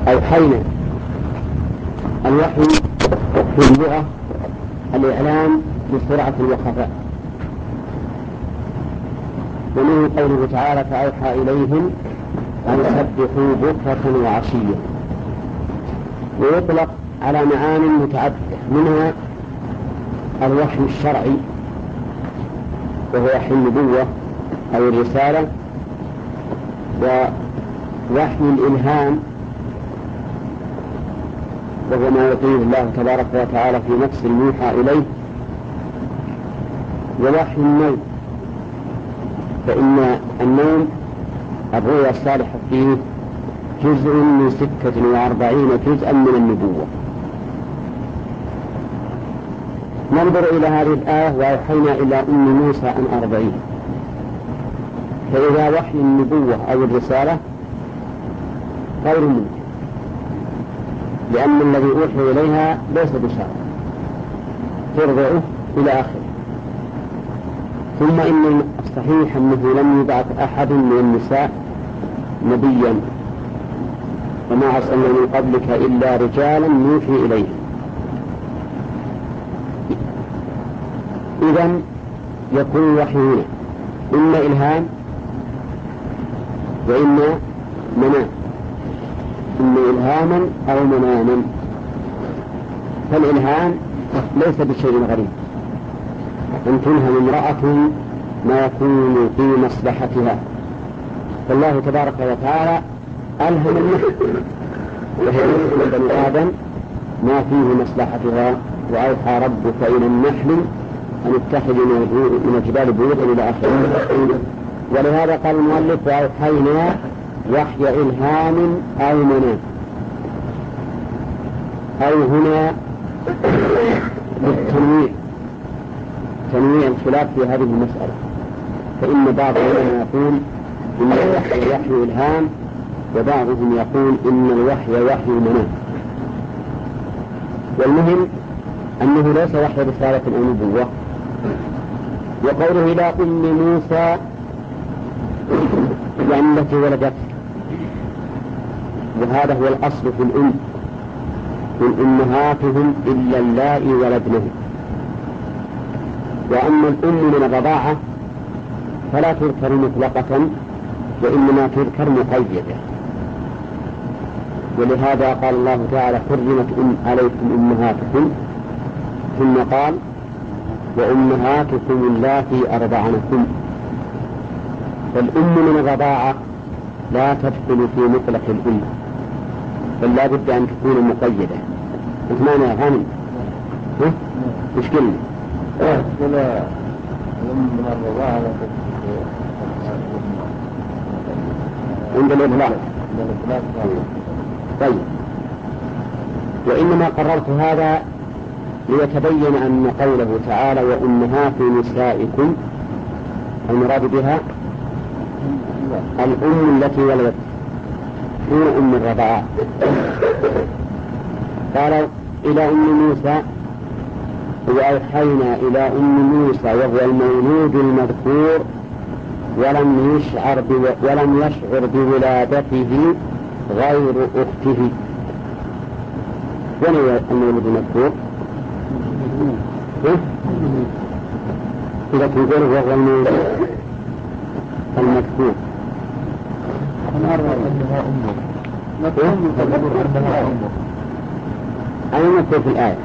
أوحينا. الوحي في اللغة الإعلام بسرعة وخفاء، ومنه قوله تعالى فأوحى إليهم أن سبحوا بكرة وعشيا. ويطلق على معان متعددة، منها الوحي الشرعي وهو وحي النبوة أو الرسالة، ووحي الإلهام وهو ما يعطيه الله تبارك وتعالى في نفس الموحى إليه، ووحي النوم، فإن النوم الرؤيا الصالحة فيه جزء من 46 جزءا من النبوة. ننظر إلى هذه الآية وأوحينا إلى أم موسى أن أرضعيه. فإذا وحي النبوة أو الرسالة غير ممكن، لأن الذي أوحي إليها ليس بشرع ترضعه إلى آخره. ثم إن الصحيح أنه لم يبعث أحد من النساء نبيا، وما أرسلنا من قبلك إلا رجالا نوحي إليه. إذن يكون الوحي هنا إما إلهام وإما منام، إما إلهاما أو مناما. فالإلهام ليس بشيء غريب، أن تلهم امرأة ما يكون في مصلحتها، فالله تبارك وتعالى ألهم النحل وهي من بني آدم ما فيه مصلحتها. وأوحى ربك إلى النحل أن اتخذ من الجبال بيوتا إلى آخره. ولهذا قال المؤلف وأوحينا وحي إلهام أو منام، أو هنا للتنويع، تنويع الخلاف في هذه المسألة. فإن بعض العلماء يقول إن الوحي وحي إلهام، وبعضهم يقول إن الوحي وحي منام. والمهم أنه ليس وحي رسالة أو نبوة. وقوله إلى أم موسى يعني التي ولدت، وهذا هو الأصل في الأم، من أمهاتهم إلا اللائي ولدنهم. وأما الأم من الرضاعة فلا تذكر مطلقة، وإنما تذكر مقيدة. ولهذا قال الله تعالى حرمت عليكم أمهاتكم، ثم قال وأمهاتكم اللاتي أرضعنكم. فالأم من الرضاعة لا تدخل في مطلق الأم، بل لا بد أن تكون مقيدة. أنت معنى يا غانم مش كلمة من الرضاعة لا عند الإطلاق. طيب، وإنما قررت هذا ليتبين أن قوله تعالى وأمهات نسائكم المراد بها الأم التي ولدت دون أم الرضاعة. قال إلى أم موسى وأوحينا إلى أم موسى وهو المولود المذكور ولم يشعر بولادته غير أخته. وين هو المولود المذكور؟ إذا تقول وهو المولود المذكور أين مذكور في الآية؟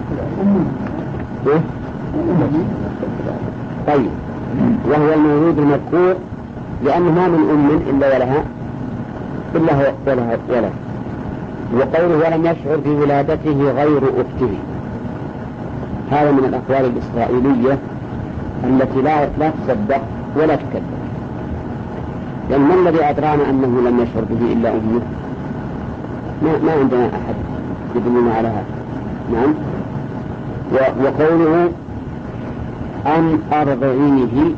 طيب، وهو المولود المذكور لأنه ما من أم إلا ولها ولد. وقوله ولم يشعر بولادته غير أخته، هذا من الأقوال الإسرائيلية التي لا تصدق ولا تكذب، لأن ما الذي أدرانا أنه لم يشعر به إلا أمه؟ ما عندنا أحد يدلنا على هذا. نعم. وقوله أن أرضعيه،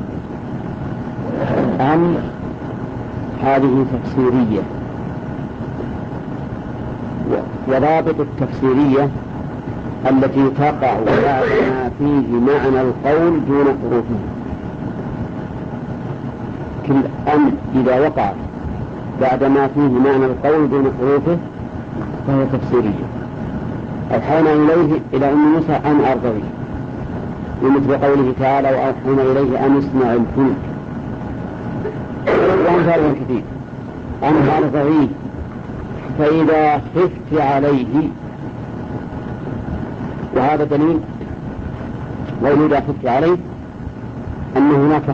أن هذه تفسيرية، وضابط التفسيرية التي تقع بعد ما فيه معنى القول دون حروفه. كل أن إذا وقع بعد ما فيه معنى القول دون حروفه فهي تفسيرية. أوحينا إليه إلى أم موسى أن أرضعيه، ومثل قوله تعالى وأوحينا إليه أن اصنع الفلك، وأمثال كثير. أن أرضعيه فإذا خفت عليه، وهذا دليل وإذا خفت عليه أن هناك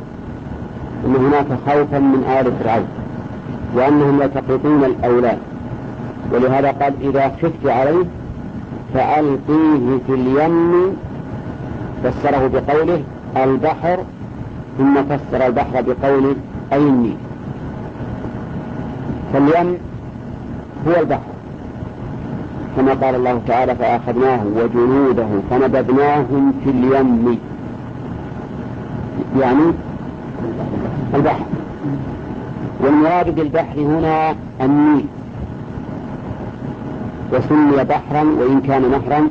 خوفا من آل فرعون، وأنهم يلتقطون الأولاد، ولهذا قال إذا خفت عليه فألقيه في اليم، فسره بقوله البحر، ثم فسر البحر بقوله أي النيل. فاليم هو البحر، كما قال الله تعالى فأخذناه وجنوده فنبذناهم في اليم، يعني البحر. والمراد بالبحر هنا النيل، وسمي بحرا وإن كان نهرا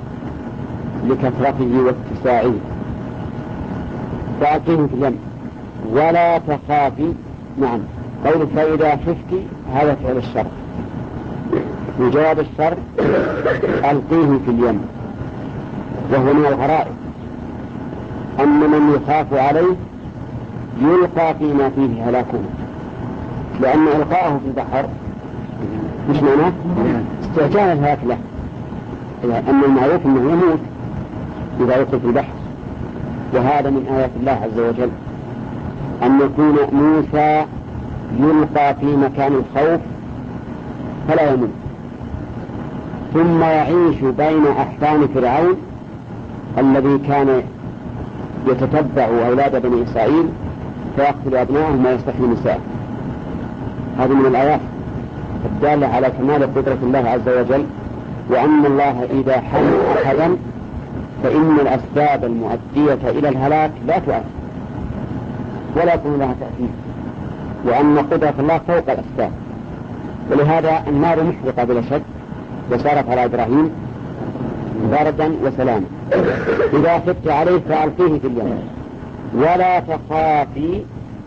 لكثرته واتساعه. فألقيه في اليم ولا تخافي. نعم، قول فإذا خفت هذا فعل الشر، وجواب الشر ألقيه في اليم. وهو من الغرائب أن من يخاف عليه يلقى فيما فيه هلاكه، لأن إلقاءه في البحر مش معناه استعجال الهلاك له، أن المعروف أنه يموت إذا يلقي في البحر. وهذا من آيات الله عز وجل أن يكون موسى يلقى في مكان الخوف فلا يموت، ثم يعيش بين أحفان فرعون الذي كان يتتبع أولاد بني إسرائيل فيقتل أبنائهم ويستحيي نساءهم. هذه من الآيات الدالة على كمال قدرة الله عز وجل، وأن الله إذا حمل أحدا فإن الأسباب المؤدية إلى الهلاك لا تؤثر ولا يكون لها تأثير، وأن قدرة الله فوق الأسباب. ولهذا النار محرقة بلا شك، وصارت على إبراهيم بردا وسلاما. إذا خفت عليه فألقيه في اليم ولا تخافي.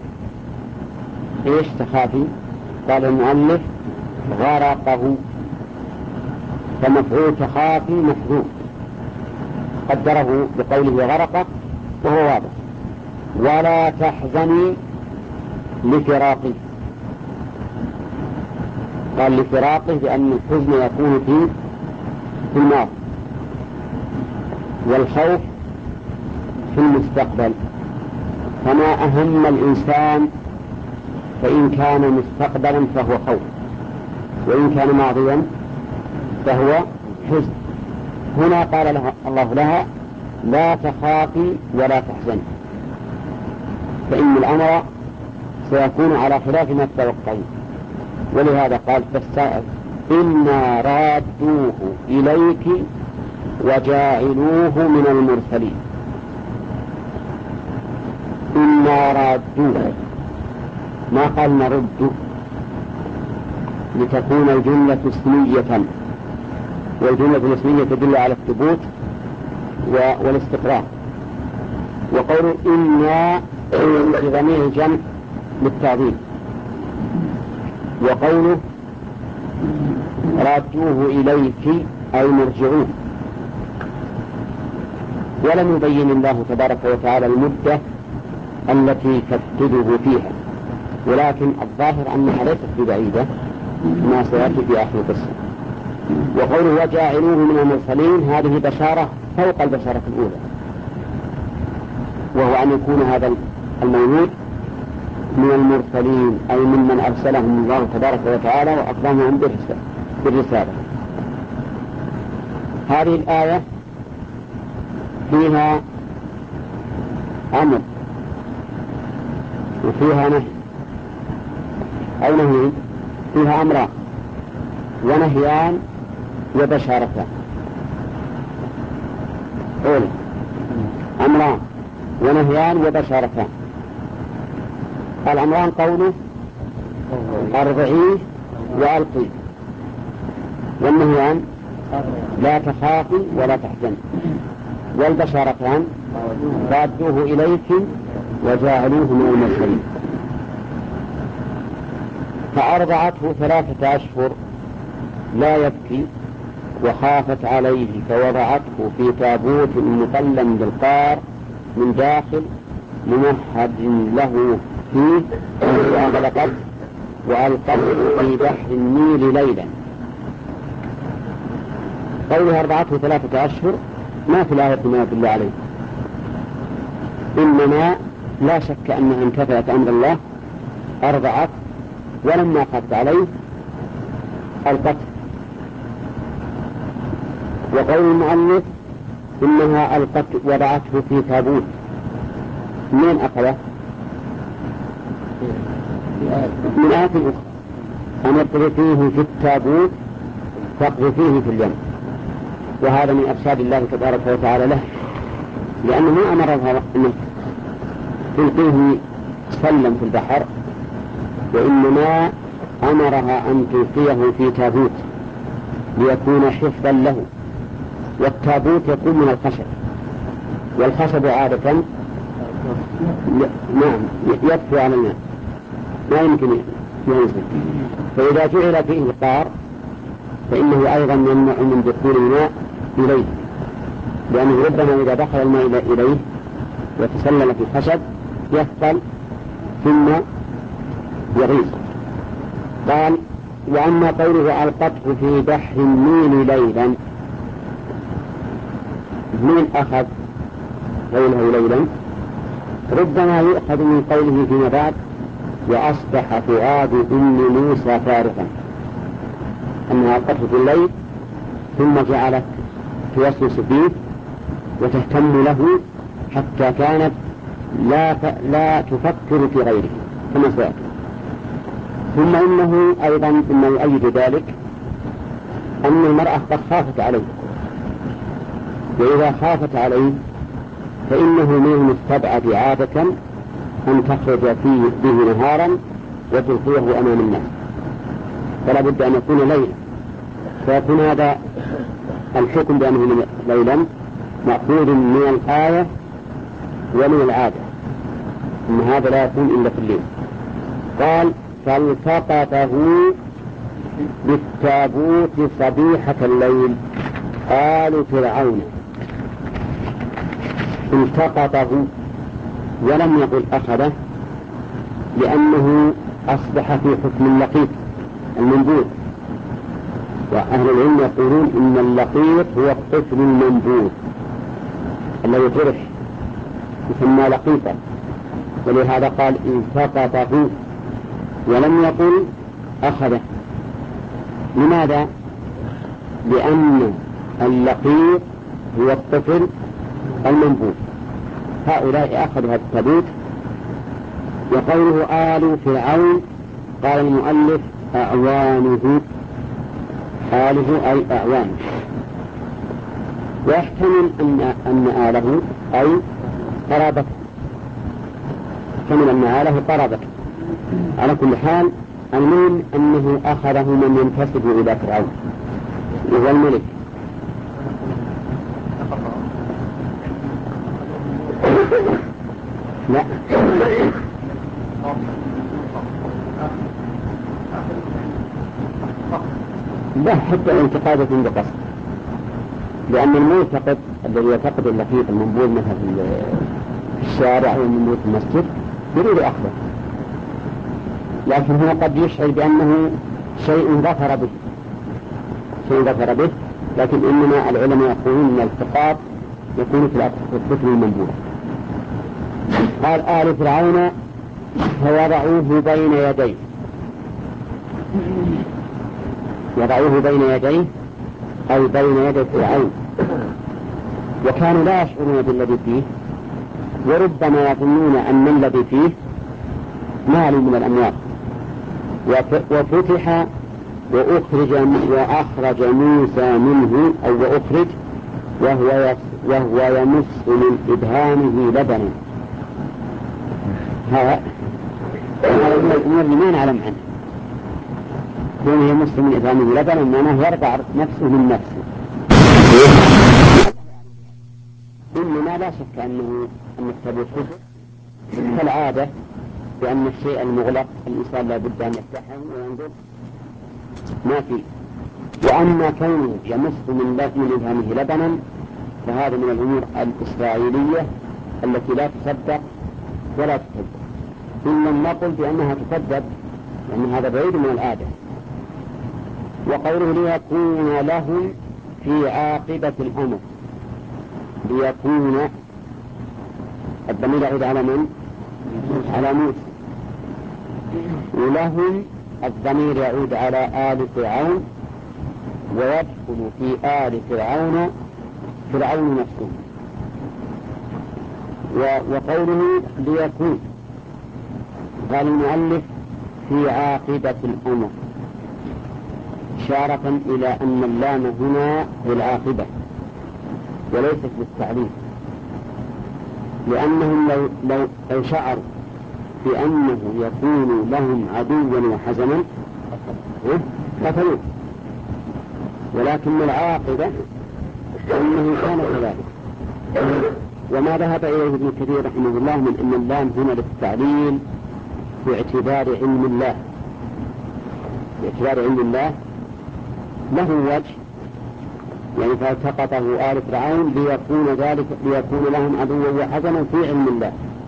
إيش تخافي؟ قال المؤلف غرقه، فمفعول تخافي محذوف، قدره بقوله غرقه وهو واضح. ولا تحزني لفراقه، قال لفراقه لأن الحزن يكون في الماضي، والخوف في المستقبل. فما أهم الإنسان فإن كان مستقبلا فهو خوف، وإن كان ماضيا فهو حزن. هنا قال الله لها لا تخافي ولا تحزني، فإن الأمر سيكون على خلاف ما تتوقعين. ولهذا قال إنا رادوه إليك وجاعلوه من المرسلين. إنا رادوه، ما قال نرد، لتكون الجملة اسمية، والجملة الاسمية تدل على الثبوت والاستقرار. وقول إنا في ضمير الجمع للتعظيم، وقوله رادوه إليك أي مرجعوه. ولم يبين الله تبارك وتعالى المدة التي تفقده فيها، ولكن الظاهر أنها ليست ببعيدة ما سيأتي في آخر القصة. وقوله وجاعلوه من المرسلين هذه بشارة فوق البشارة الأولى، وهو أن يكون هذا المولود من المرسلين أي ممن أرسلهم الله تبارك وتعالى وأكرمهم بالرسالة. هذه الآية فيها أمر وفيها نهي، أو نهي، فيها أمران ونهيان وبشارتان. أولى أمران ونهيان وبشارتان. الأمران قوله أرضعيه وألقيه، والنهيان لا تخافي ولا تحزني، والبشارتان رادوه إليك وجاعلوه من المرسلين. فأرضعته 3 أشهر لا يبكي وخافت عليه فوضعته في تابوت مقلم بالقار من داخل ممهد له فيه وأغلقته وألقته في بحر النيل ليلا. قولها أرضعته 3 أشهر ما في الآية ما يدل عليه، إنما لا شك أنها انتفعت أمر الله أرضعت، ولما خافت عليه ألقته. وقول المؤلف إنها ألقت وضعته في تابوت، من أخذه؟ من آية أخرى أن اقذفيه في التابوت فاقذفيه في اليم، وهذا من إرشاد الله تبارك وتعالى له، لأنه ما أمرها أن تلقيه سلم في البحر، وإنما أمرها أن تلقيه في تابوت ليكون حفظا له. والتابوت يكون من الخشب، والخشب عادة نعم يطفو على الماء ما يمكن ينزل، فإذا جعل فيه القار فإنه أيضا يمنع من دخول الماء إليه، لأنه ربما إذا دخل الماء إليه وتسلل في الخشب يثقل ثم يغيظ. قال وأما قوله ألقته في بحر النيل ليلا، من أخذ قوله ليلا؟ ربما يؤخذ من قوله فيما بعد وأصبح فؤاد أم موسى فارغا، أنها ألقته في الليل ثم جعلت توسوس فيه وتهتم له حتى كانت لا تفكر في غيره كما سيأتي. ثم إنه أيضا إنه يؤيد ذلك أن المرأة قد خافت عليه، وإذا خافت عليه فإنه من المستبعد عادة أن تخرج به نهارا وتلقيه أمام الناس، فلا بد أن يكون ليلا، فيكون هذا الحكم بأنه ليلا مأخوذ من الآية ومن العادة، إن هذا لا يكون إلا في الليل. قال فالتقطه بالتابوت صبيحة الليل آل فرعون. التقطه ولم يقل أخذه، لأنه أصبح في حكم اللقيط المنبوذ، وأهل العلم يقولون إن اللقيط هو الطفل المنبوذ الذي طرح يسمى لقيطا، ولهذا قال التقطه ولم يقل أخذه. لماذا؟ لأن اللقيط هو الطفل المنبوذ، هؤلاء أخذوا هذا التابوت. وقوله آل فرعون قال المؤلف أعوانه، آله أي أعوانه، ويحتمل أن آله أي قرابته، يحتمل أن آله قرابته. على كل حال المهم أنه أخذه من ينتسب إلى فرعون وهو الملك. لا لا حتى انتقادة بقصد، لأن الملتقط الذي يعتقد اللقيط المنبوذ مثلا في الشارع والمنبوذ في المسجد يريد أخذه، لكن هو قد يشعر بأنه شيء ظفر به، لكن إنما العلماء يقولون أن الالتقاط يكون في الطفل المنبوذ. قال آل فرعون فوضعوه بين يديه، وضعوه بين يديه أي بين يدي فرعون، وكانوا لا يشعرون بالذي فيه، وربما يظنون أن الذي فيه مال من الأموال. وفتح وأخرج موسى منه أو وأخرج وهو يمص من إبهامه لبنا. هذا من الأمور اللي ما نعلم عنه، كونه يمص من إبهامه لبنا معناه يرضع نفسه من نفسه. إنما لا شك أن التابوت حجر كالعادة، بأن الشيء المغلق الإنسان لا بد أن يفتحه وينظر ما فيه. وأما كونه يمص من إبهامه لبنا فهذا من الأمور الإسرائيلية التي لا تصدق ولا تكذب، إن لم نقل بأنها تكذب لأن هذا بعيد من العادة. وقوله ليكون لهم في عاقبة الأمر، ليكون الضمير يعود على من؟ على موسى، ولهم الضمير يعود على آل فرعون، ويدخل في آل فرعون نفسه. وقوله ليكون قال المؤلف في عاقبة الأمر إشارة إلى أن اللام هنا للعاقبة وليست للتعليم، لأنهم لو شعروا بأنه يكون لهم عدوا وحزنا قتلوه، ولكن العاقبة أنه كان كذلك. وما ذهب إليه ابن كثير رحمه الله من أن اللام هنا للتعليل باعتبار علم الله، باعتبار علم الله له وجه، يعني فالتقطه آل فرعون ليكون لهم عدوا وحزنا في علم الله،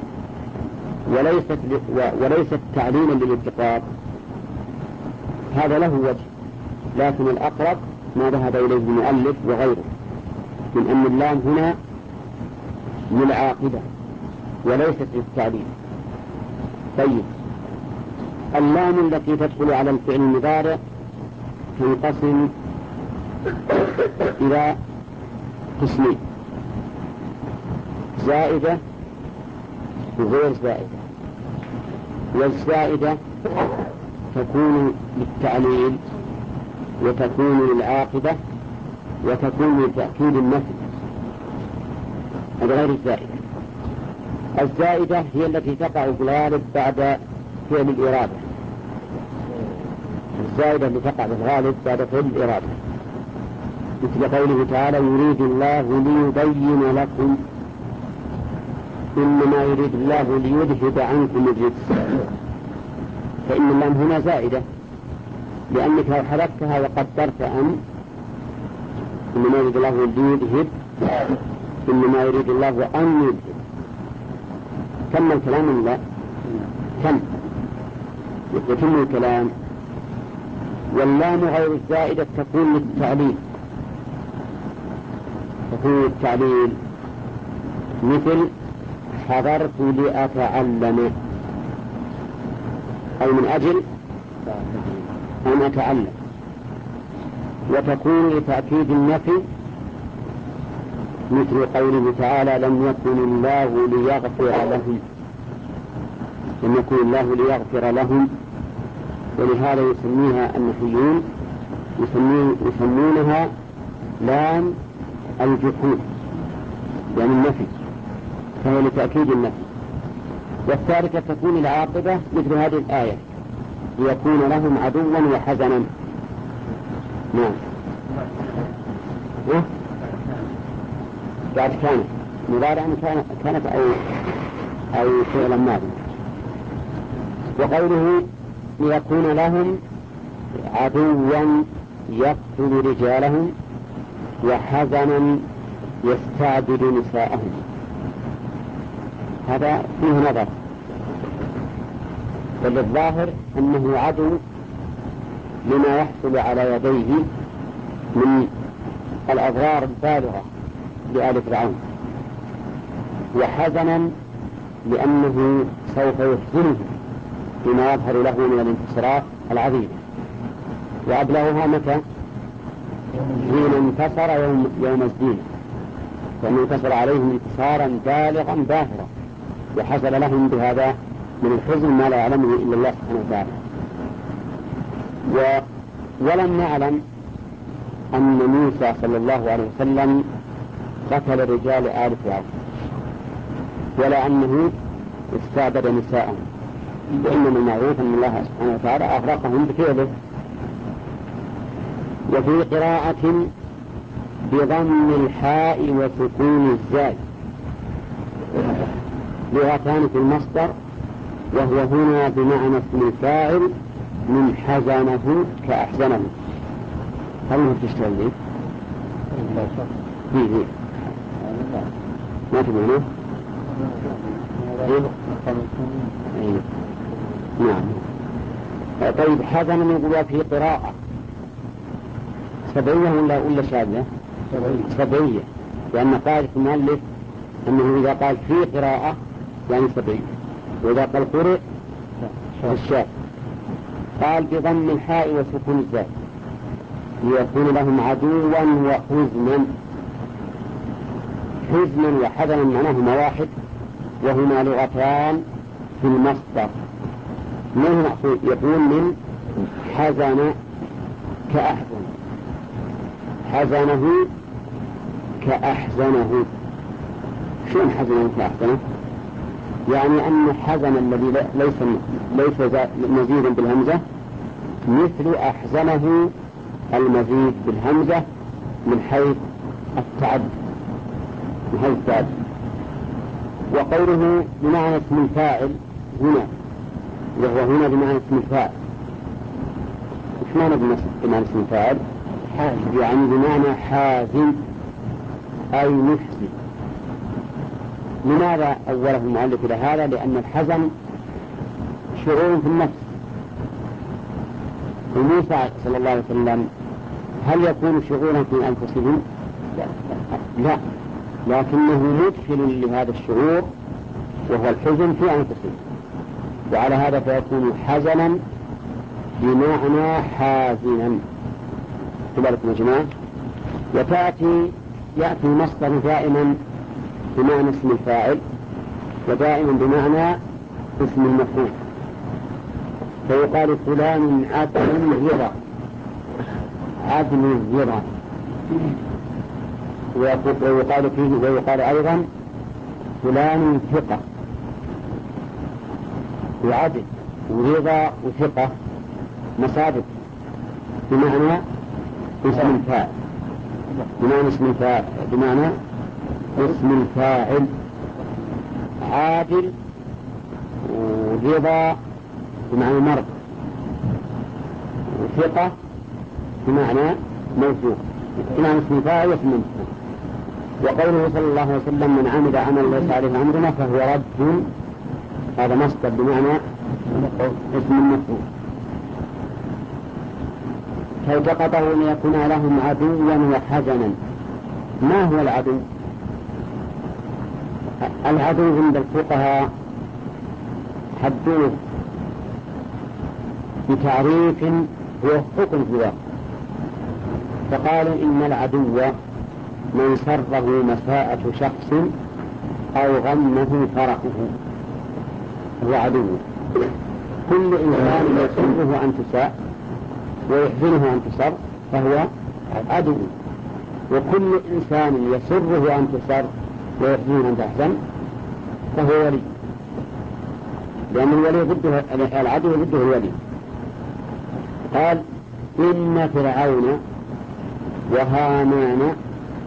وليست تعليلا للالتقاط، هذا له وجه. لكن الأقرب ما ذهب إليه المؤلف وغيره من أن اللام هنا للعاقبة وليست للتعليل. طيب، اللام التي تدخل على الفعل المضارع تنقسم إلى قسمين: زائدة وغير زائدة. والزائدة تكون للتعليل وتكون للعاقبة وتكون لتأكيد النفي، هذا غير الزائدة. الزائدة هي التي تقع في الغالب بعد فعل الإرادة، الزائدة التي تقع في الغالب بعد فعل الإرادة، مثل قوله تعالى: يريد الله ليبين لكم، إنما يريد الله ليذهب عنكم الرجس. فإن اللام هنا زائدة، لأنك لو حذفتها وقدرت أن إنما يريد الله ليذهب، إنما يريد الله أن يذهب، كم الكلام؟ لا، كم يتم الكلام. واللام غير الزائدة تكون للتعليل، مثل حضرت لأتعلم، أي من أجل أن أتعلم. وتكون لتأكيد النفي، مثل قوله تعالى: لم يكن الله ليغفر لهم. ولهذا يسميها النحويون يسمونها لام الجحود، يعني النفي، فهي لتأكيد النفي. والثالثة تكون العاقبة، مثل هذه الآية: ليكون لهم عدوا وحزنا. نعم، بعد كانت مضارعا كانت أو فعلا ماضي. وقوله ليكون لهم عدوا يقتل رجالهم وحزنا يستعبد نساءهم، هذا فيه نظر، بل الظاهر أنه عدو لما يحصل على يديه من الأضرار البالغة لآل فرعون، وحزنا لأنه سوف يحزنه بما يظهر له من الانتصارات العظيمة. وأبلغها متى؟ حين انتصر يوم الزينة، فإنه انتصر عليهم انتصارا بالغا باهرا، وحصل لهم بهذا من الحزن ما لا يعلمه إلا الله سبحانه وتعالى. ولم نعلم أن موسى صلى الله عليه وسلم قتل رجال آل فرعون، ولا أنه استعبد نساءهم، وإنما المعروف أن الله سبحانه وتعالى أغرقهم بفعله. وفي قراءة بضم الحاء وسكون الزاي لغتان في المصدر، وهو هنا بمعنى اسم الفاعل من حزنه كأحزنه، هل ما تشتغل لي؟ لا شك. فيه ما تقولون؟ نعم. طيب حزنا يقول في قراءة سبعية ولا شاذة؟ سبعية، لأن قاعدة المؤلف أنه إذا قال في قراءة يعني سبعية، وإذا قال قرئ الشاذ. قال بضم الحاء وسكون الزاء ليكون لهم عدوا وحزنا. حزنا وحزنا معناهما واحد، وهما لغتان في المصدر. منه مقصود يقول من حزن كأحزن، حزنه كأحزنه. شلون حزنه كأحزنه؟ يعني أن حزن الذي ليس مزيدا بالهمزة مثل أحزنه المزيد بالهمزة من حيث التعدد. وقوله بمعنى اسم الفاعل هنا، وهو هنا بمعنى اسم الفاعل. ايش معنى بمعنى اسم الفاعل؟ يعني بمعنى حازم أي محزن. لماذا أوله المؤلف إلى هذا؟ لأن الحزن شعور في النفس. وموسى صلى الله عليه وسلم هل يكون شعورا في أنفسهم؟ لا، لكنه مدخل لهذا الشعور وهو الحزن في أنفسهم، وعلى هذا فيكون حزنا بمعنى حازنا. تبارك يا جماعة. يأتي مصدر دائما بمعنى اسم الفاعل ودائما بمعنى اسم المفعول، فيقال فلان عدل الهرى، عدل الهرى. ويقال فيه ويقال أيضا فلان ثقة، وعدل ورضا وثقة مصادر بمعنى اسم الفاعل، بمعنى اسم الفاعل. عادل ورضا بمعنى مرض، وثقة بمعنى موثوق، بمعنى اسم الفاعل واسم المفعول. وقوله صلى الله عليه وسلم من عمل عملا ليس عليه أمرنا فهو رد، هذا مصدر بمعنى اسم المفعول. فالتقطه ليكون لهم عدوا وحزنا. ما هو العدو؟ العدو عند الفقهاء حدوه بتعريف هو حكم في الواقع، فقالوا إن العدو من سره مساءة شخص أو غمه فرحه هو عدو. كل إنسان يسره أن تساء ويحزنه أن تسر فهو عدو، وكل إنسان يسره أن تسر ويحزنه أن تحزن فهو ولي، لأن الولي ضده العدو ضده الولي. قال إن فرعون وهامان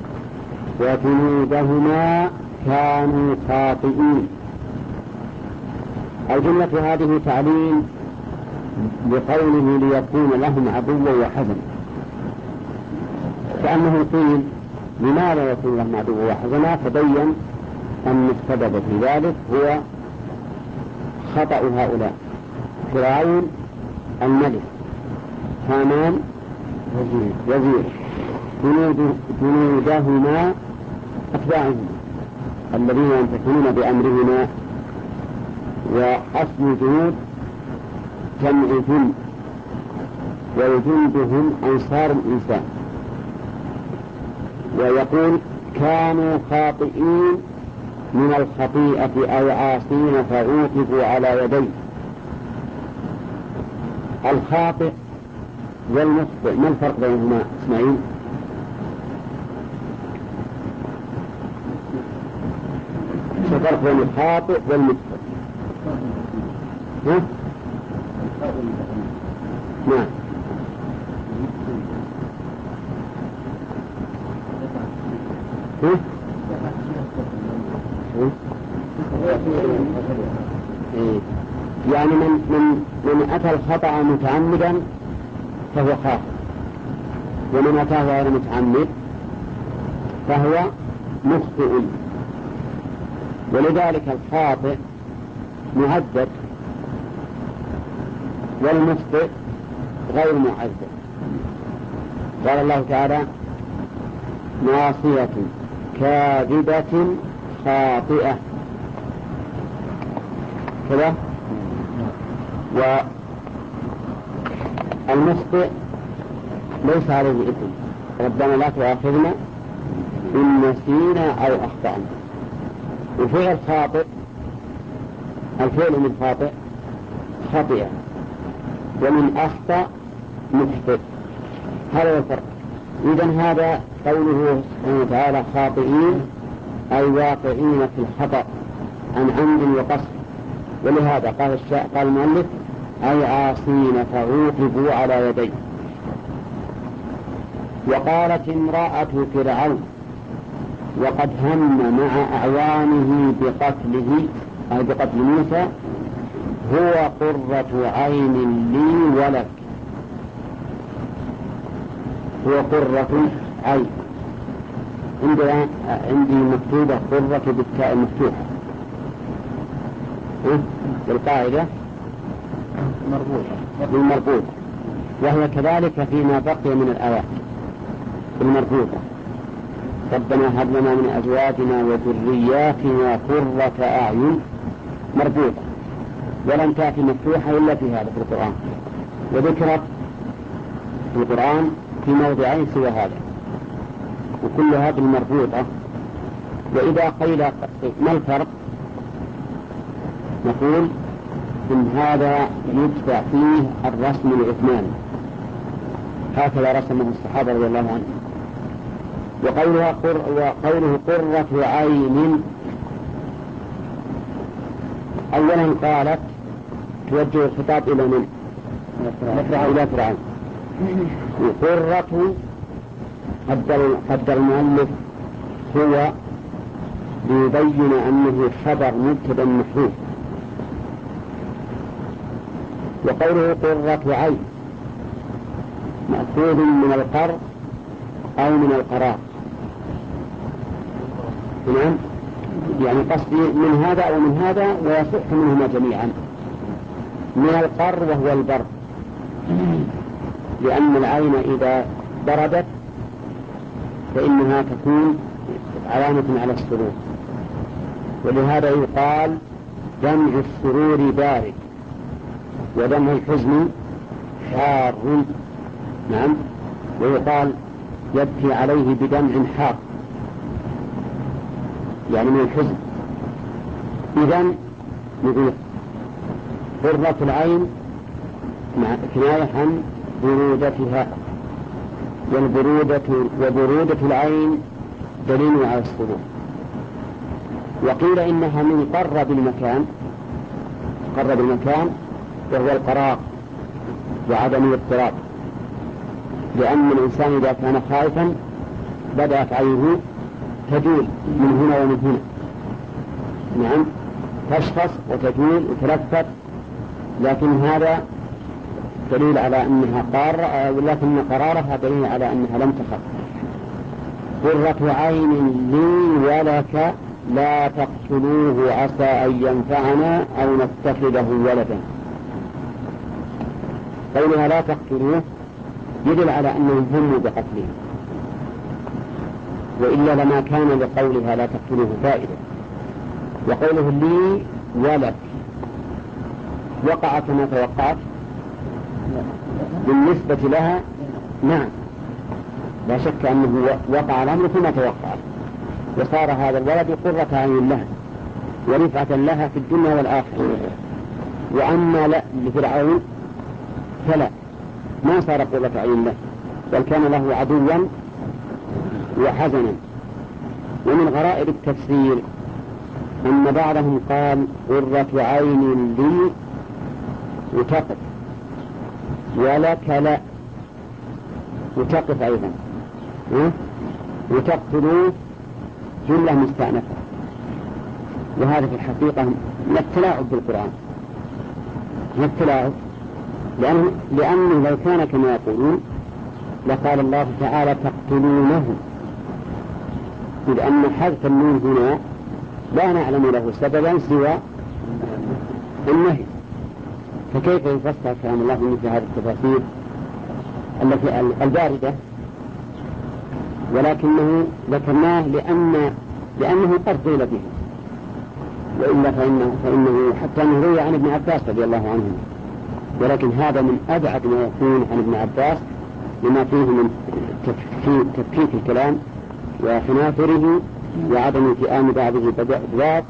وجنودهما كانوا خاطئين. الجملة هذه تعليل بقوله ليكون لهم عدوا وحزن، كأنه قيل لماذا يكون لهم عدوا وحزنا، فبين أن السبب في ذلك هو خطأ هؤلاء: فرعون الملك، هامان وزير، جنودهما أتباعهم الذين يمتثلون بأمرهما. وأصل جنود جمع جند، وجندهم أنصار الإنسان. ويقول كانوا خاطئين من الخطيئة أو عاصين فعوقبوا على يديه. الخاطئ والمخطئ ما الفرق بينهما اسماعيل؟ شو الفرق بين الخاطئ والمخطئ؟ ها؟ نعم. يعني من أتى الخطأ متعمدا فهو خاطئ، ومن أتاه غير متعمد فهو مخطئ. ولذلك الخاطئ معذب والمخطئ غير معذب. قال الله تعالى ناصية كاذبة خاطئة كذا. والمخطئ ليس عليه إثم، ربنا لا تؤاخذنا إن نسينا أو أخطأنا. وفعل خاطئ الفعل من خاطئ خطئ، ومن أخطأ مخطئ. هذا هو الفرق. إذن هذا قوله سبحانه وتعالى خاطئين أي واقعين في الخطأ عن عمد وقصد. ولهذا قال المؤلف أي عاصين فعوقبوا على يديه. وقالت امرأة فرعون وقد هم مع أعوانه بقتله أي بقتل موسى هو قرة عين لي ولك. هو قرة عين. عندي مكتوبة قرة بالتاء المفتوحة بالقاعدة بالمربوطة، وهي كذلك فيما بقي من الآيات المربوطة. ربنا هب لنا من أزواجنا وذرياتنا قرة أعين مربوطة، ولم تأتي مفتوحة إلا في هذا في القرآن، وذكرت في القرآن في موضعين سوى هذا، وكلها بالمربوطة. وإذا قيل ما الفرق نقول إن هذا يتبع فيه الرسم العثماني، هكذا رسمه الصحابة رضي الله عنهم. وقوله قرة عين أولا قالت توجه الخطاب إلى من؟ إلى فرعون. قرة قدر المؤلف هو ليبين أنه خبر مبتدأ محذوف. وقوله قرة عين مأخوذ من القر أو من القرار. نعم، يعني قصدي من هذا أو من هذا ويصح منهما جميعا. من القر وهو البر، لأن العين إذا بردت فإنها تكون علامة على السرور، ولهذا يقال دمع السرور بارد ودمع الحزن حار. نعم، ويقال يبكي عليه بدمع حار يعني من الحزن. إذن نقول قرة العين كناية عن برودتها، وبرودة العين دليل على السرور. وقيل إنها من قرب المكان وهو القرار وعدم الاضطراب، لأن الإنسان إذا كان خائفا بدأت عينه تجول من هنا ومن هنا. نعم، تشخص وتجول وتلفت، لكن هذا دليل على أنها قارة، ولكن قرارها دليل على أنها لم تخف. قرة عين لي ولك لا تقتلوه عسى أن ينفعنا أو نتخذه ولدا. قولها لا تقتلوه يدل على أنهم هموا بقتله، وإلا لما كان لقولها لا تقتلوه فائدة. وقوله لي ولك وقع كما توقعت بالنسبة لها. نعم، لا شك أنه وقع الأمر كما توقعت، وصار هذا الولد قرة عين لها ورفعة لها في الدنيا والآخرة. وأما لفرعون فلا، ما صار قرة عين له، بل كان له عدوا وحزنا. ومن غرائب التفسير أن بعضهم قال قرة عين لي وتقف، ولك لا وتقف أيضا، وتقتلوه جملة مستأنفة. وهذا في الحقيقة من التلاعب بالقرآن، من التلاعب، لأنه لو كان كما يقولون لقال الله تعالى تقتلونه، إذ أن حذف النون هنا لا نعلم له سببا سوى النهي، فكيف يفسر كلام الله مثل هذه التفاسير التي الباردة؟ ولكنه ذكرناه لأنه قد قيل به، وإلا فإنه حتى أنه روي عن ابن عباس رضي الله عنه، ولكن هذا من أبعد ما يكون عن ابن عباس لما فيه من تفكيك الكلام وتناثره وعدم التئام بعضه ببعض،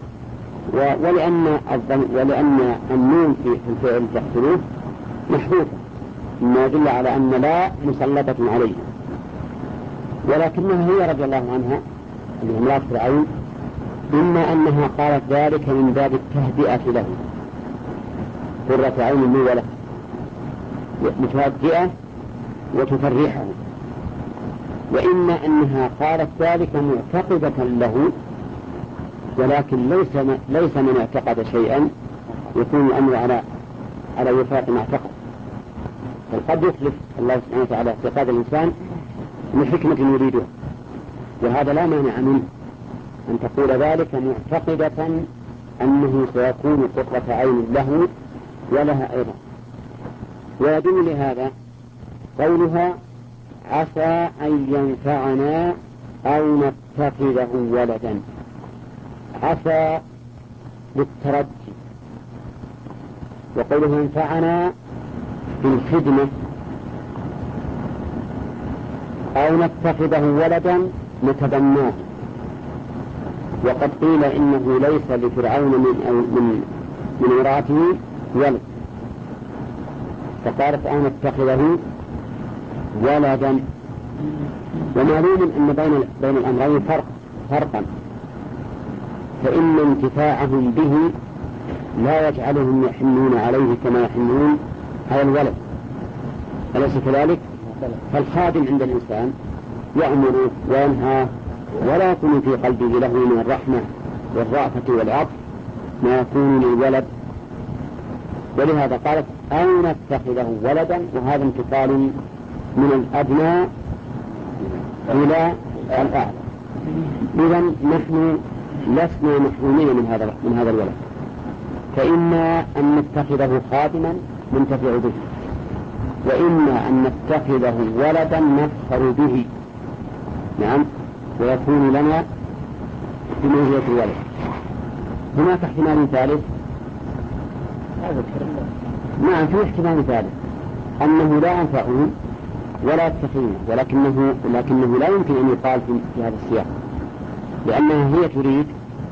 ولأن النون في الفعل تقتلوه محذوفة مما يدل على أن لا مسلطة عليه. ولكنها هي رضي الله عنها امرأة فرعون إما أنها قالت ذلك من باب التهدئة له، قرة عين لي وله، متهدئة وتفرحه، وإما أنها قالت ذلك معتقدة له، ولكن ليس من اعتقد شيئا يكون الأمر على وفاق ما اعتقد، فقد يخلف الله سبحانه وتعالى اعتقاد الإنسان لحكمة يريده، وهذا لا مانع منه أن تقول ذلك معتقدة أنه سيكون قرة عين له ولها أيضا. ويدل لهذا قولها عسى أن ينفعنا أو نتخذه ولدا، عسى للترجي، وقوله ينفعنا بالخدمة، أو نتخذه ولدا نتبناه. وقد قيل إنه ليس لفرعون من امرأته ولد، فقالت أو نتخذه ولدا. ومعلوم أن بين الأمرين فرقا، فإن انتفاعهم به لا يجعلهم يحنون عليه كما يحنون على الولد، أليس كذلك؟ فالخادم عند الإنسان يأمر وينهى ولا يكون في قلبه له من الرحمة والرأفة والعطف ما يكون للولد، ولهذا قالت أو نتخذه ولدا، وهذا انتقال من الأدنى إلى الأعلى. إذن نحن لسنا محرومين من هذا الولد، فإما أن نتخذه خادما ننتفع به، وإما أن نتخذه ولدا نفخر به، نعم، ويكون لنا بموهية الولد. هناك احتمال ثالث، نعم في احتمال ثالث أنه لا ينفعون ولا يتخذونه، ولكنه لا يمكن أن يقال في هذا السياق، لأنها هي تريد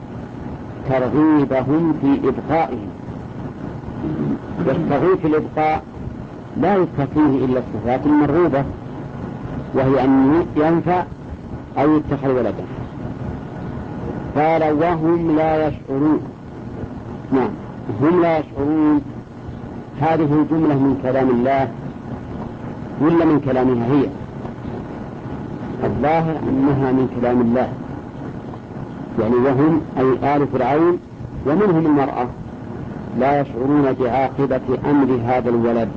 ترغيبهم في إبقائهم، والترغيب في الإبقاء لا يذكر فيه إلا الصفات المرغوبة، وهي أن ينفع أو يتخذ ولدا. قال وهم لا يشعرون، نعم هم لا يشعرون، هذه الجملة من كلام الله ولا من كلامها هي؟ الظاهر أنها من كلام الله، يعني وهم أي آل فرعون ومنهم المرأة لا يشعرون بعاقبة أمر هذا الولد،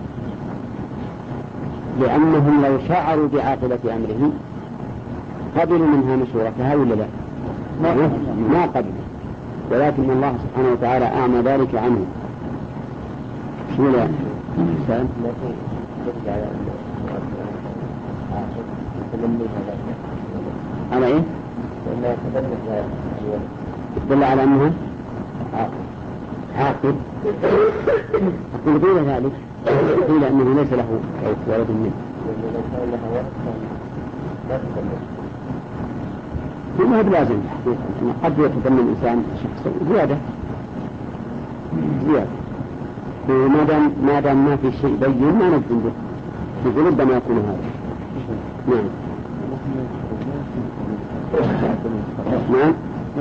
لأنهم لو شعروا بعاقبة أمره قبلوا منها نشورتها ولا لا؟ ما قبل، ولكن الله سبحانه وتعالى أعمى ذلك عنه. بسم الله على إيه؟ دل على أنه عاقب. أقول قيل ذلك، قيل أنه ليس له ولد منه، ما بلازم حقيقة، قد يتضمن الإنسان شخصا زيادة، ما دام ما في شيء بين ما نجزم به، يقول ربما يكون هذا. نعم نعم.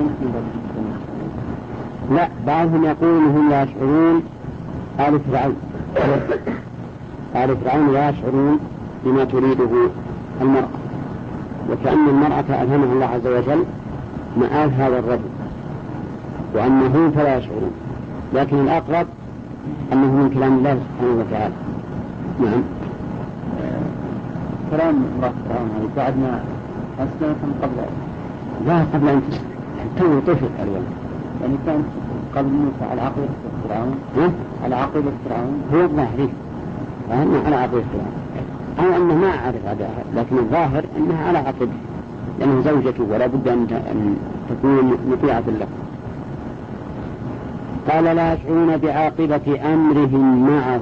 لا، بعضهم يقول هم لا يشعرون، آل فرعون لا يشعرون بما تريده المرأة، وكأن المرأة ألهمها الله عز وجل مآل هذا الرجل، وأنهم فلا يشعرون، لكن الأقرب أنه من كلام الله سبحانه وتعالى. نعم كلام الله فرعون هذه بعد ما أسلمتم قبل أن تسلم تو طفل الولد يعني كانت قبل موسى على عقيدة فرعون على عقيدة فرعون هو الظاهر أنه على عقيدة فرعون أو أنه ما أعرف هذا لكن الظاهر أنها على عقيدة لأنه زوجته ولا بد أن تكون مطيعة له. قال لا يشعرون بعاقبة أمرهم معه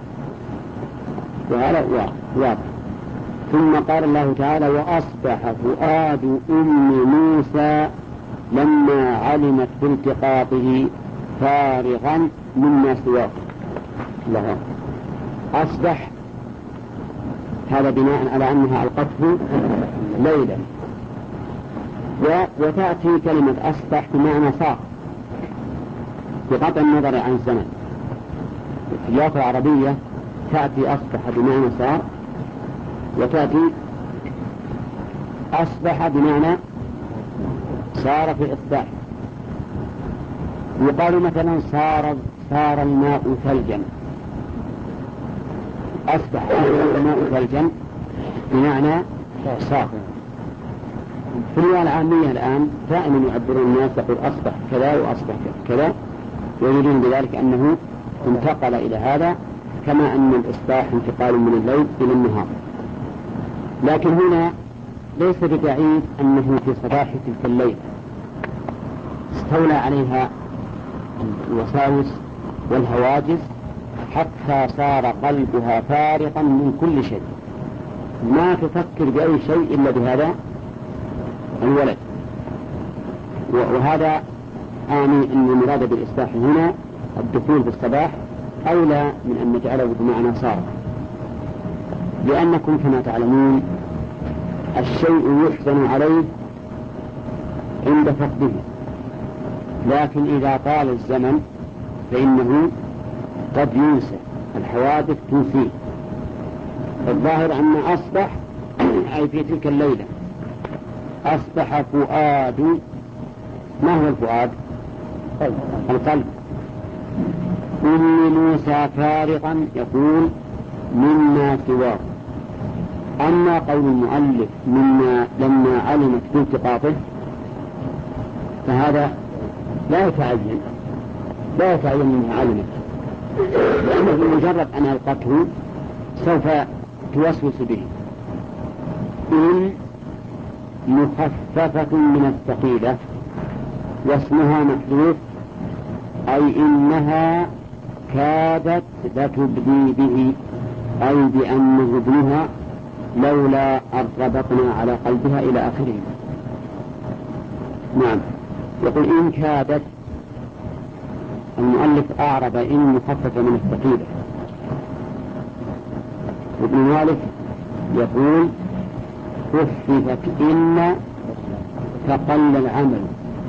وهذا واضح. ثم قال الله تعالى وأصبح فؤاد أم موسى لما علمت بالتقاطه فارغا مما سواه. الله أصبح هذا بناء على أنها ألقته ليلا وتأتي كلمة أصبح بمعنى صار بقطع النظر عن الزمن. في اللغة العربية تأتي أصبح بمعنى صار وتأتي أصبح بمعنى صار في إصباح. يقال مثلا صار الماء ثلجا أصبح الماء ثلجا بمعنى صار. في اللغة العامية الآن دائما يعبرون الناس يقول أصبح كذا وأصبح كذا ويريدون بذلك أنه انتقل إلى هذا كما أن الإصباح انتقال من الليل إلى النهار. لكن هنا ليس ببعيد أنه في صباح تلك الليل استولى عليها الوساوس والهواجس حتى صار قلبها فارغا من كل شيء ما تفكر بأي شيء إلا بهذا الولد. وهذا أعني أن المراد بالإصباح هنا الدخول بالصباح أولى من أن نجعله بمعنى صار، لأنكم كما تعلمون الشيء يحزن عليه عند فقده، لكن إذا طال الزمن فإنه قد ينسى، الحوادث تنسيه. الظاهر أن أصبح أي في تلك الليلة أصبح فؤاد. ما هو الفؤاد؟ القلب. أم موسى فارغا يقول مما سواه. أما قول المؤلف مما لما علمت بالتقاطه فهذا لا يتعين منها علمت، لأنه بمجرد أن ألقته سوف توسوس به. إن مخففة من الثقيلة واسمها محذوف أي إنها كادت لتبدي به أي بأنه ابنها لولا أربطنا على قلبها إلى آخره. نعم. يقول إن كادت، المؤلف أعرب إن مخففة من الثقيلة. ابن مالك يقول خففت إن فقل العمل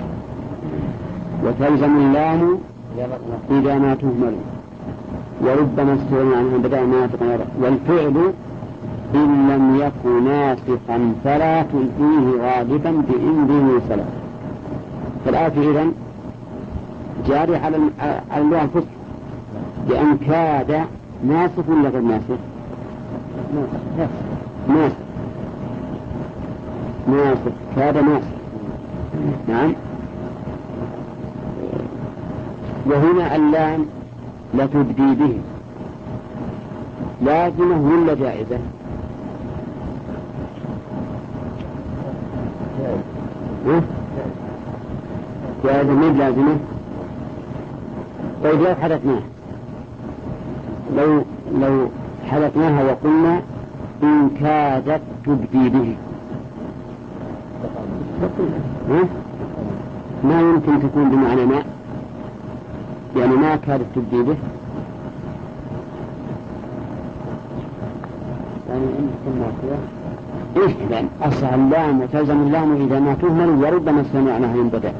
وتلزم اللام إذا ما تهمل وربما استغنى عنها بدأ ما تغير والفعل إن لم يكن ناسخا فلا تلقيه غالبا بإن به سلام. فالآتي إذن جاري على اللغة الفصحى، لأن كاد ناسخ ولا غير ناسخ؟ ناسخ كاد ناسخ. نعم. وهنا اللام لتبدي به لازمة ولا جائزة؟ جائزة من لازمة. طيب لو حدثناها وقلنا إن كادت تبدي به ما يمكن تكون بمعنى ما، يعني ما كادت تبدي به، يعني إن كنا فيها إيش إذن أصل اللام وتلزم اللام إذا ما تهمل وربما سمعناها ينبدأ.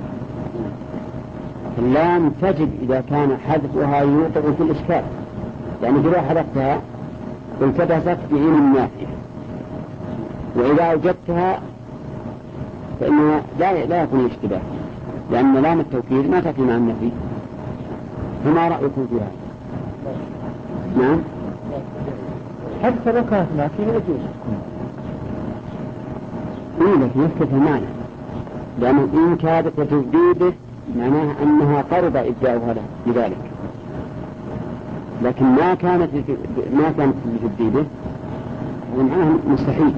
اللام تجد إذا كان حذفها يوقع في الإشكال، يعني إذا حذفتها التبست بعين النافية، وإذا أوجدتها فإنها لا يكون الاشتباه، لأن لام التوكيد ما تأتي مع النفي. فما رأيكم فيها؟ نعم. حذف لو كانت نافية يجوز إيه لكن يسكت المعنى، لأنه إن كادت لتبدي به معناها أنها قرب إبداؤها له بذلك، لكن ما كانت لتبدي به ومعناها مستحيل.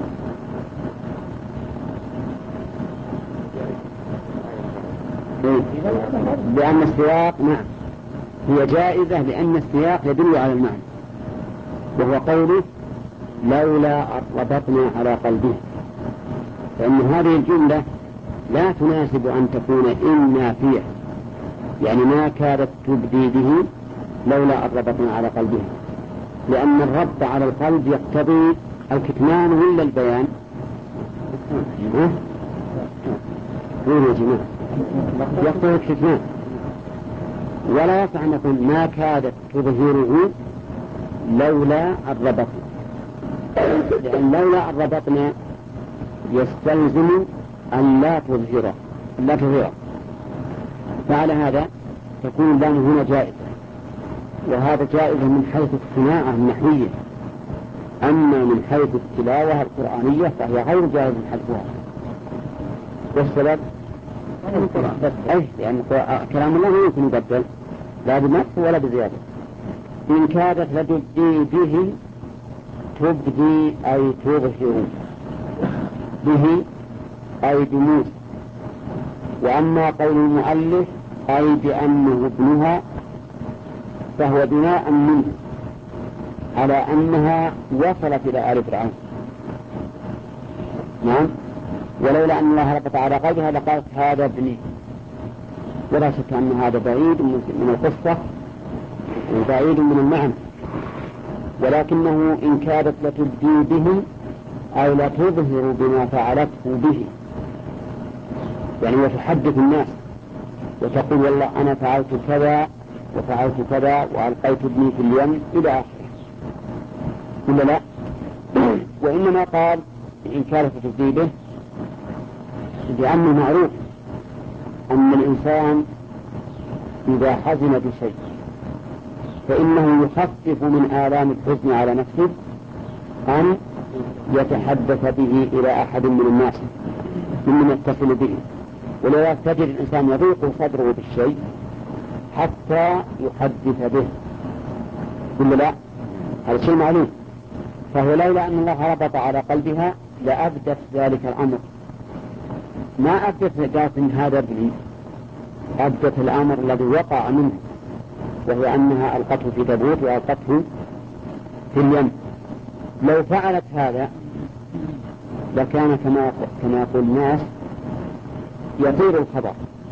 لأن السياق نعم هي جائزة، لأن السياق يدل على المعنى، وهو قوله لولا ربطنا على قلبه، فإن هذه الجملة لا تناسب أن تكون إن نافية، يعني ما كادت تبدي به لولا ربطنا على قلبها، لأن الربط على القلب يقتضي الكتمان ولا البيان؟ قولوا يا جماعة، يقتضي الكتمان، ولا يصح أن نقول ما كادت تظهره لولا الربط، لأن لولا الربطنا يستلزم أن لا تظهره، فعلى هذا تكون اللام هنا جائزة، وهذا جائزة من حيث الصناعة النحوية، أما من حيث التلاوة القرآنية فهي غير جائزة حذفها. والسبب لأن كلام الله لا يمكن يبدل لا بنقص ولا بزيادة. إن كادت لتبدي به، تبدي أي تظهر، به أي بموسى. وأما قول المؤلف أي بأنه ابنها فهو بناء منه على أنها وصلت إلى آل فرعون. نعم، ولولا أن الله ربط على قلبها لقالت هذا ابني، ولا شك أن هذا بعيد من القصة وبعيد من المعنى، ولكنه إن كادت لتبدي به أي لتظهر بما فعلته به، يعني وتحدث الناس وتقول والله أنا فعلت كذا وفعلت كذا وألقيت ابني في اليم إلى آخره، ولا لا؟ وإنما قال إن كانت تبدي به لأنه معروف أن الإنسان إذا حزن بشيء فإنه يخفف من آلام الحزن على نفسه أن يتحدث به إلى أحد من الناس ممن يتصل به، ولذلك تجد الإنسان يضيق صدره بالشيء حتى يحدث به، ولا لا؟ هذا شيء معلوم. فهو لولا أن الله ربط على قلبها لأبدت ذلك الأمر، ما أبدت قالت إن هذا ابني، أبدت الأمر الذي وقع منه، وهو أنها ألقته في تابوت وألقته في اليم. لو فعلت هذا لكان كما يقول الناس يطير الخبر،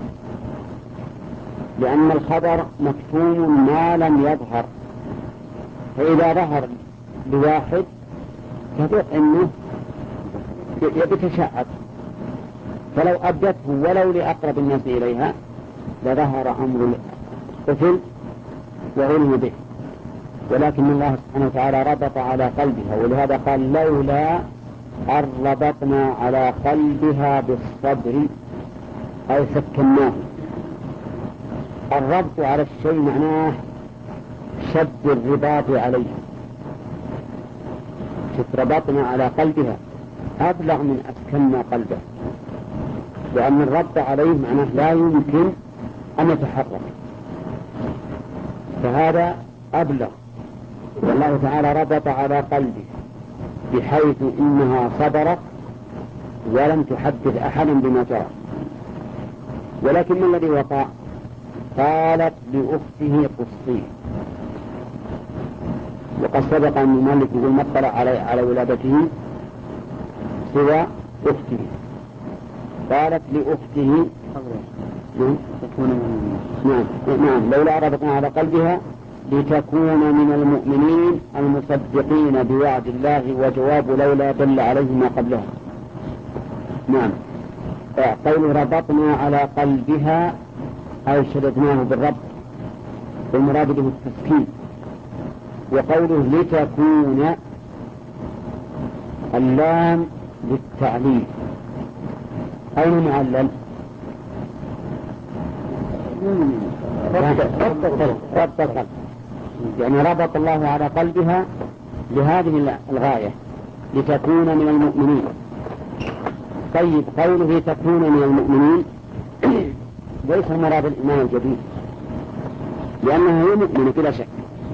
لأن الخبر مكتوم ما لم يظهر، فإذا ظهر بواحد تدق أنه يتشعب، فلو أبدته ولو لأقرب الناس إليها لظهر أمر الطفل وعلم به، ولكن الله سبحانه وتعالى ربط على قلبها، ولهذا قال لولا أن ربطنا على قلبها بالصبر أي سكناه. الربط على الشيء معناه شد الرباط عليه، ربطنا على قلبها أبلغ من أسكننا قلبه، لأن الربط عليه معناه لا يمكن أن يتحرك، فهذا أبلغ. والله تعالى ربط على قلبه بحيث إنها صبرت ولم تحدث أحدا بما جرى. ولكن ما الذي وقع؟ قالت لأخته قصيه، وقد سبق أن المؤلف يقول ما اطلع على ولادته سوى أخته. قالت لأخته نعم لولا ربطنا على قلبها لتكون من المؤمنين المصدقين بوعد الله، وجواب لولا دل عليه ما قبلها. نعم، قول ربطنا على قلبها أي شددناه بالربط، والمراد به التسكين. وقوله لتكون اللام للتعليل، أين معلل؟ ربط القلب، يعني ربط الله على قلبها لهذه الغاية، لتكون من المؤمنين. طيب قوله تكون من المؤمنين ليس مراد الإيمان الجديد، لأنها هي مؤمنة بلا شك،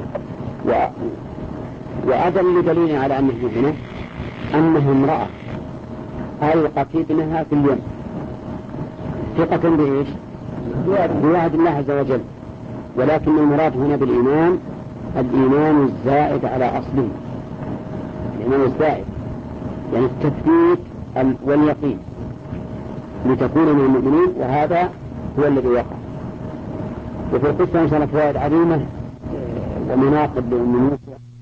وأدل دليل على أنها مؤمنة أنها امرأة ألقت ابنها في اليم ثقة بإيش؟ بوعد الله عز وجل. ولكن المراد هنا بالإيمان الإيمان الزائد على أصله، الإيمان الزائد يعني التثبيت واليقين لتكون من المؤمنين، وهذا هو الذي وقع. وفي القصة إن شاء الله فوائد عظيمة ومناقب لأم موسى.